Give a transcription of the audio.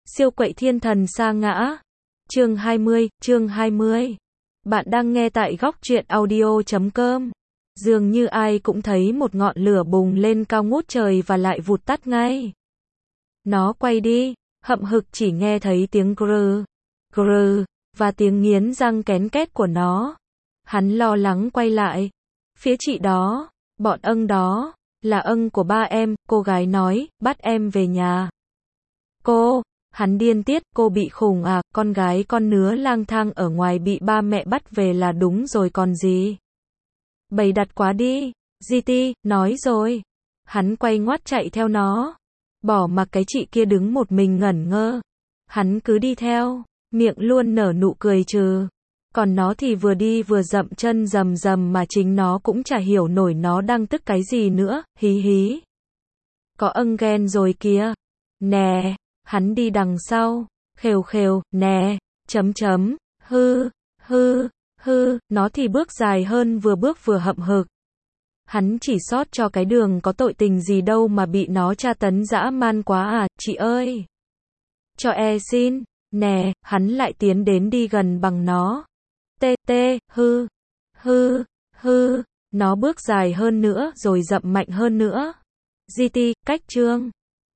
Siêu quậy thiên thần sa ngã. Chương 20. Bạn đang nghe tại góc truyện audio.com. Dường như ai cũng thấy một ngọn lửa bùng lên cao ngút trời và lại vụt tắt ngay. Nó quay đi, hậm hực chỉ nghe thấy tiếng grrr, grrr, và tiếng nghiến răng kén két của nó. Hắn lo lắng quay lại. Phía chị đó, bọn ân đó, là ân của ba em, cô gái nói, bắt em về nhà. Cô, hắn điên tiết, cô bị khùng à, con gái con nứa lang thang ở ngoài bị ba mẹ bắt về là đúng rồi còn gì. Bày đặt quá đi, GT, nói rồi. Hắn quay ngoắt chạy theo nó. Bỏ mặc cái chị kia đứng một mình ngẩn ngơ. Hắn cứ đi theo, miệng luôn nở nụ cười trừ. Còn nó thì vừa đi vừa dậm chân rầm rầm mà chính nó cũng chả hiểu nổi nó đang tức cái gì nữa, hí hí. Có ân ghen rồi kìa. Nè, hắn đi đằng sau, khều khều, nè, chấm chấm, hư, nó thì bước dài hơn vừa bước vừa hậm hực. Hắn chỉ sót cho cái đường có tội tình gì đâu mà bị nó tra tấn dã man quá à, chị ơi. Cho xin, nè, hắn lại tiến đến đi gần bằng nó. Hư, nó bước dài hơn nữa rồi dậm mạnh hơn nữa. GT, cách chương.